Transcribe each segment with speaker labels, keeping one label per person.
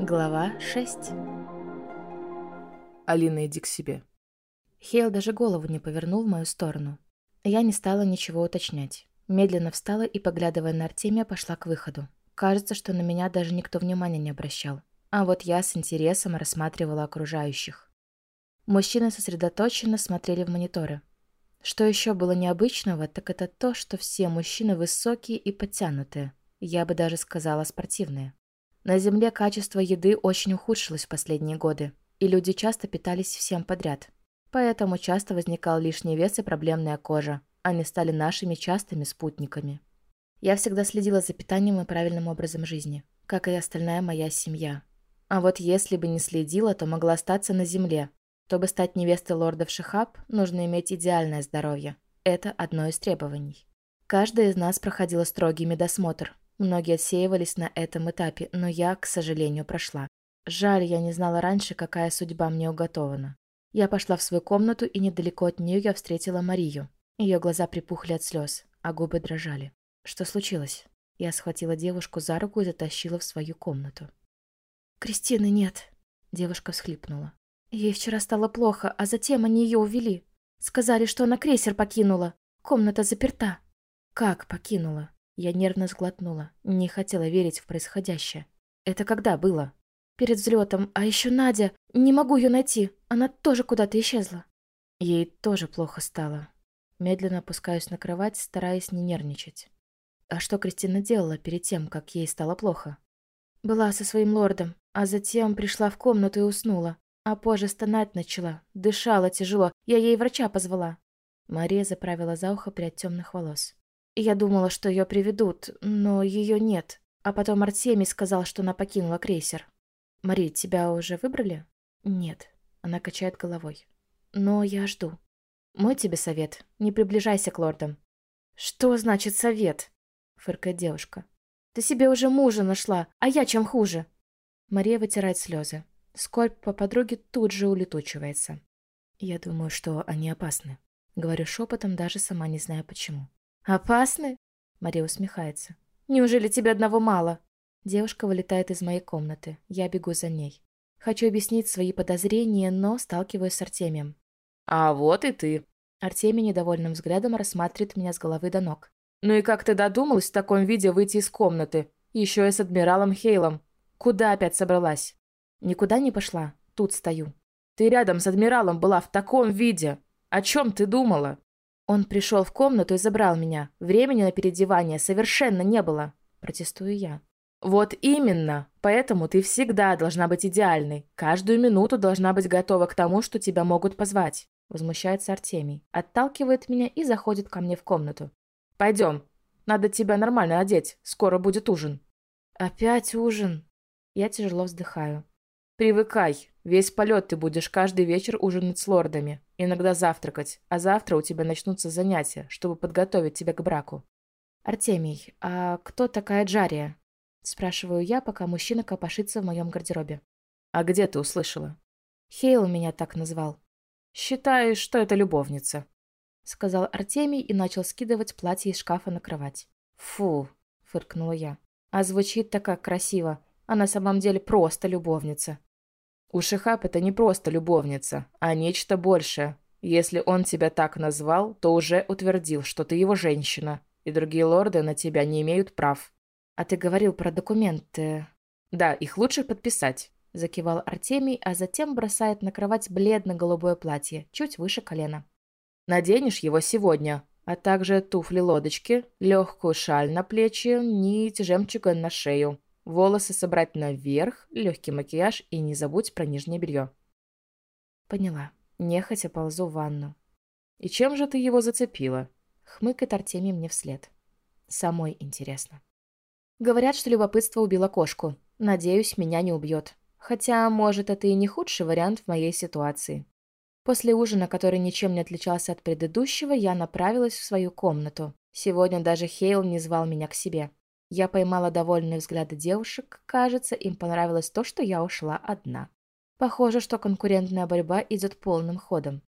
Speaker 1: Глава 6.
Speaker 2: Алина, иди к себе.
Speaker 1: Хейл даже голову не повернул в мою сторону. Я не стала ничего уточнять. Медленно встала и, поглядывая на Артемия, пошла к выходу. Кажется, что на меня даже никто внимания не обращал. А вот я с интересом рассматривала окружающих. Мужчины сосредоточенно смотрели в мониторы. Что еще было необычного, так это то, что все мужчины высокие и подтянутые. Я бы даже сказала спортивные. На Земле качество еды очень ухудшилось в последние годы, и люди часто питались всем подряд. Поэтому часто возникал лишний вес и проблемная кожа. Они стали нашими частыми спутниками. Я всегда следила за питанием и правильным образом жизни, как и остальная моя семья. А вот если бы не следила, то могла остаться на Земле. Чтобы стать невестой лордов Шихаб, нужно иметь идеальное здоровье. Это одно из требований. Каждая из нас проходила строгий медосмотр. Многие отсеивались на этом этапе, но я, к сожалению, прошла. Жаль, я не знала раньше, какая судьба мне уготована. Я пошла в свою комнату, и недалеко от нее я встретила Марию. Ее глаза припухли от слез, а губы дрожали. Что случилось? Я схватила девушку за руку и затащила в свою комнату. «Кристины нет», — девушка всхлипнула. «Ей вчера стало плохо, а затем они ее увели. Сказали, что она крейсер покинула. Комната заперта». «Как покинула?» Я нервно сглотнула. Не хотела верить в происходящее. «Это когда было?» «Перед взлетом. А еще Надя. Не могу ее найти. Она тоже куда-то исчезла». Ей тоже плохо стало. Медленно опускаюсь на кровать, стараясь не нервничать. А что Кристина делала перед тем, как ей стало плохо? Была со своим лордом, а затем пришла в комнату и уснула. А позже стонать начала. Дышала тяжело. Я ей врача позвала. Мария заправила за ухо прядь темных волос. Я думала, что ее приведут, но ее нет. А потом Артемий сказал, что она покинула крейсер. «Мари, тебя уже выбрали?» «Нет», — она качает головой. «Но я жду. Мой тебе совет. Не приближайся к лордам». «Что значит совет?» — фыркает девушка. «Ты себе уже мужа нашла, а я чем хуже?» Мария вытирает слезы. Скорбь по подруге тут же улетучивается. «Я думаю, что они опасны». Говорю шепотом, даже сама не знаю почему. «Опасны?» Мария усмехается. «Неужели тебе одного мало?» Девушка вылетает из моей комнаты. Я бегу за ней. Хочу объяснить свои подозрения, но сталкиваюсь с Артемием.
Speaker 2: А вот и ты.
Speaker 1: Артемий недовольным взглядом рассматривает меня с головы до ног.
Speaker 2: Ну и как ты додумалась в таком виде выйти из комнаты? Еще и с адмиралом Хейлом. Куда опять собралась?
Speaker 1: Никуда не пошла. Тут стою.
Speaker 2: Ты рядом с адмиралом была в таком виде. О чем ты думала?
Speaker 1: Он пришел в комнату и забрал меня. Времени на переодевание совершенно не было. Протестую я.
Speaker 2: Вот именно. Поэтому ты всегда должна быть идеальной. Каждую минуту должна быть готова к тому, что тебя могут позвать.
Speaker 1: Возмущается Артемий. Отталкивает меня и заходит ко мне в комнату.
Speaker 2: Пойдем. Надо тебя нормально одеть. Скоро будет ужин.
Speaker 1: Опять ужин? Я тяжело вздыхаю.
Speaker 2: Привыкай. Весь полет ты будешь каждый вечер ужинать с лордами. Иногда завтракать. А завтра у тебя начнутся занятия, чтобы подготовить тебя к браку.
Speaker 1: Артемий, а кто такая Джария? Спрашиваю я, пока мужчина копошится в моем гардеробе.
Speaker 2: А где ты услышала?
Speaker 1: Хейл меня так назвал.
Speaker 2: Считай, что это любовница.
Speaker 1: Сказал Артемий и начал скидывать платье из шкафа на кровать. Фу, фыркнула я. А звучит-то как красиво. А на самом деле просто любовница.
Speaker 2: У Шихаб это не просто любовница, а нечто большее. Если он тебя так назвал, то уже утвердил, что ты его женщина, и другие лорды на тебя не имеют прав.
Speaker 1: А ты говорил про документы.
Speaker 2: Да, их лучше подписать.
Speaker 1: Закивал Артемий, а затем бросает на кровать бледно-голубое платье, чуть выше колена.
Speaker 2: Наденешь его сегодня, а также туфли-лодочки, легкую шаль на плечи, нить жемчуга на шею. Волосы собрать наверх, легкий макияж и не забудь про нижнее белье.
Speaker 1: Поняла. Нехотя ползу в ванну.
Speaker 2: И чем же ты его зацепила?
Speaker 1: Хмыкает Артемий мне вслед. Самой интересно. Говорят, что любопытство убило кошку. Надеюсь, меня не убьет. Хотя, может, это и не худший вариант в моей ситуации. После ужина, который ничем не отличался от предыдущего, я направилась в свою комнату. Сегодня даже Хейл не звал меня к себе. Я поймала довольные взгляды девушек. Кажется, им понравилось то, что я ушла одна. Похоже, что конкурентная борьба идет полным ходом.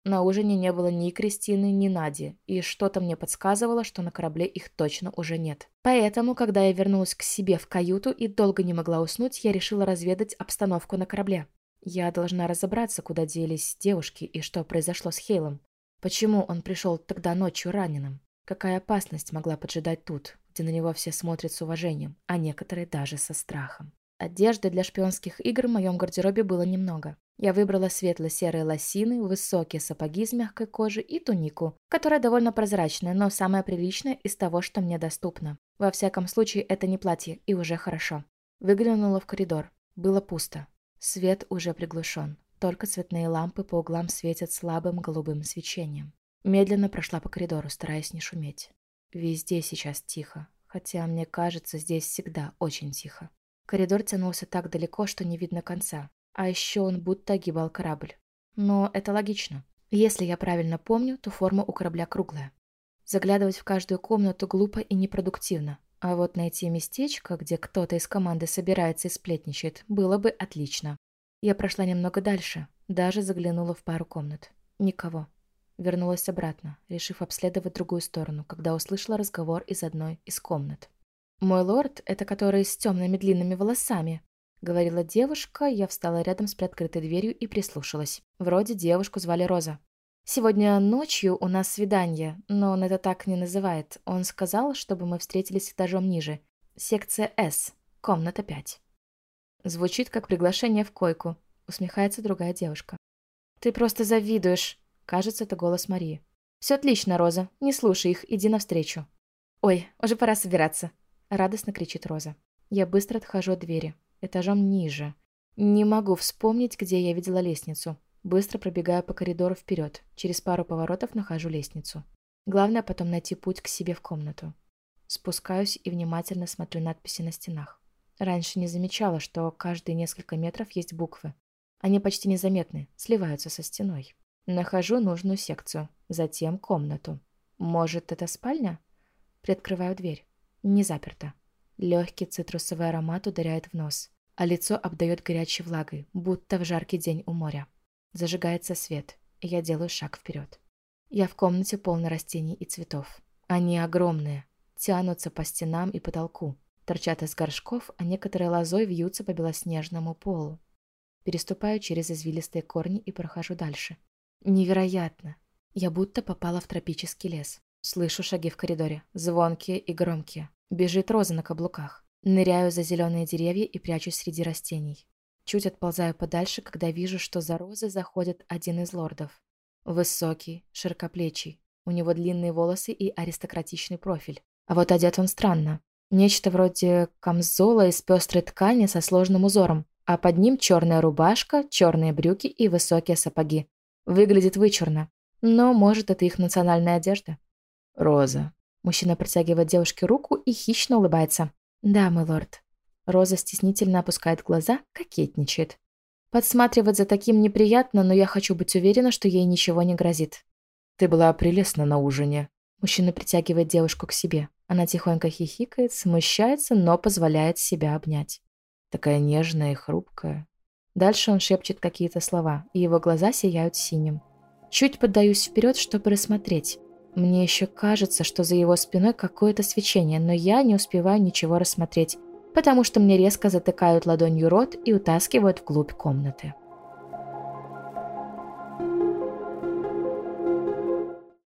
Speaker 1: На ужине не было ни Кристины, ни Нади, и что-то мне подсказывало, что на корабле их точно уже нет. Поэтому, когда я вернулась к себе в каюту и долго не могла уснуть, я решила разведать обстановку на корабле. Я должна разобраться, куда делись девушки и что произошло с Хейлом. Почему он пришел тогда ночью раненым? Какая опасность могла поджидать тут, где на него все смотрят с уважением, а некоторые даже со страхом? Одежды для шпионских игр в моем гардеробе было немного. Я выбрала светло-серые лосины, высокие сапоги из мягкой кожи и тунику, которая довольно прозрачная, но самая приличная из того, что мне доступно. Во всяком случае, это не платье, и уже хорошо. Выглянула в коридор. Было пусто. Свет уже приглушен. Только цветные лампы по углам светят слабым голубым свечением. Медленно прошла по коридору, стараясь не шуметь. Везде сейчас тихо, хотя, мне кажется, здесь всегда очень тихо. Коридор тянулся так далеко, что не видно конца. А еще он будто огибал корабль. Но это логично. Если я правильно помню, то форма у корабля круглая. Заглядывать в каждую комнату глупо и непродуктивно. А вот найти местечко, где кто-то из команды собирается и сплетничает, было бы отлично. Я прошла немного дальше, даже заглянула в пару комнат. Никого. Вернулась обратно, решив обследовать другую сторону, когда услышала разговор из одной из комнат. «Мой лорд — это который с темными длинными волосами», — говорила девушка. Я встала рядом с приоткрытой дверью и прислушалась. Вроде девушку звали Роза. «Сегодня ночью у нас свидание, но он это так не называет. Он сказал, чтобы мы встретились этажом ниже. Секция С, комната 5». Звучит как приглашение в койку, усмехается другая девушка. «Ты просто завидуешь», — кажется, это голос Марии. «Все отлично, Роза, не слушай их, иди навстречу». «Ой, уже пора собираться», — радостно кричит Роза. Я быстро отхожу от двери, этажом ниже. Не могу вспомнить, где я видела лестницу. Быстро пробегаю по коридору вперед. Через пару поворотов нахожу лестницу. Главное потом найти путь к себе в комнату. Спускаюсь и внимательно смотрю надписи на стенах. Раньше не замечала, что каждые несколько метров есть буквы. Они почти незаметны, сливаются со стеной. Нахожу нужную секцию, затем комнату. Может, это спальня? Приоткрываю дверь. Не заперто. Легкий цитрусовый аромат ударяет в нос, а лицо обдает горячей влагой, будто в жаркий день у моря. Зажигается свет, и я делаю шаг вперед. Я в комнате полной растений и цветов. Они огромные, тянутся по стенам и потолку, торчат из горшков, а некоторые лозой вьются по белоснежному полу. Переступаю через извилистые корни и прохожу дальше. Невероятно! Я будто попала в тропический лес. Слышу шаги в коридоре, звонкие и громкие. Бежит Роза на каблуках. Ныряю за зеленые деревья и прячусь среди растений. Чуть отползаю подальше, когда вижу, что за Розой заходит один из лордов. Высокий, широкоплечий. У него длинные волосы и аристократичный профиль. А вот одет он странно. Нечто вроде камзола из пестрой ткани со сложным узором, а под ним черная рубашка, черные брюки и высокие сапоги. Выглядит вычурно. Но, может, это их национальная одежда? «Роза». Мужчина протягивает девушке руку и хищно улыбается. «Да, мой лорд». Роза стеснительно опускает глаза, кокетничает. Подсматривать за таким неприятно, но я хочу быть уверена, что ей ничего не грозит. «Ты была прелестна на ужине». Мужчина притягивает девушку к себе. Она тихонько хихикает, смущается, но позволяет себя обнять. Такая нежная и хрупкая. Дальше он шепчет какие-то слова, и его глаза сияют синим. Чуть поддаюсь вперед, чтобы рассмотреть. Мне еще кажется, что за его спиной какое-то свечение, но я не успеваю ничего рассмотреть, потому что мне резко затыкают ладонью рот и утаскивают вглубь комнаты.